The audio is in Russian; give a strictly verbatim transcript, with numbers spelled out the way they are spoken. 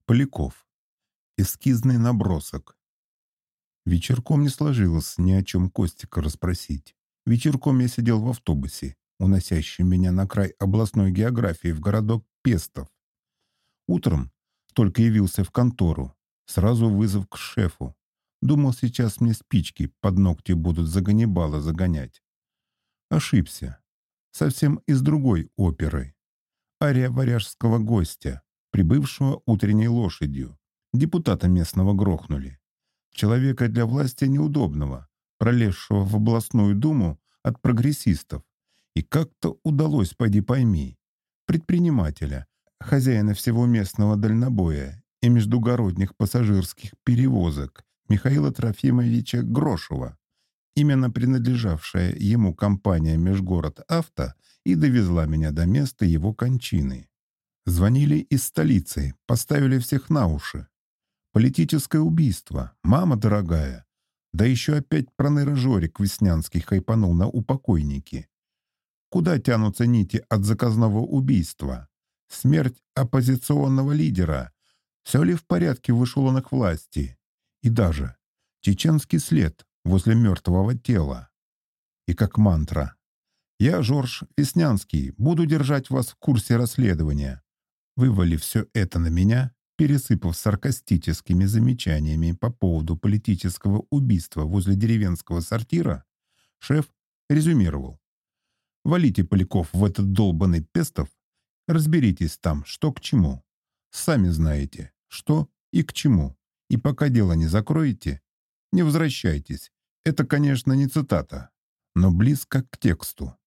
Поляков. Эскизный набросок. Вечерком не сложилось ни о чем Костика расспросить. Вечерком я сидел в автобусе, уносящем меня на край областной географии в городок Пестов. Утром только явился в контору, сразу вызов к шефу. Думал, сейчас мне спички под ногти будут за Ганнибала загонять. Ошибся. Совсем из другой оперы. Ария варяжского гостя, прибывшего утренней лошадью. Депутата местного грохнули. Человека для власти неудобного, пролезшего в областную думу от прогрессистов. И как-то удалось, поди пойми, предпринимателя, хозяина всего местного дальнобоя и междугородних пассажирских перевозок Михаила Трофимовича Грошева, именно принадлежавшая ему компания «Межгород Авто» и довезла меня до места его кончины. Звонили из столицы, поставили всех на уши. Политическое убийство, мама дорогая. Да еще опять проныра Жорик Веснянский хайпанул на упокойники. Куда тянутся нити от заказного убийства? Смерть оппозиционного лидера. Все ли в порядке в эшелонах власти? И даже чеченский след возле мертвого тела. И как мантра. Я, Жорж Веснянский, буду держать вас в курсе расследования. Вывалив все это на меня, пересыпав саркастическими замечаниями по поводу политического убийства возле деревенского сортира, шеф резюмировал. «Валите, Поляков, в этот долбанный Пестов, разберитесь там, что к чему. Сами знаете, что и к чему. И пока дело не закроете, не возвращайтесь. Это, конечно, не цитата, но близко к тексту.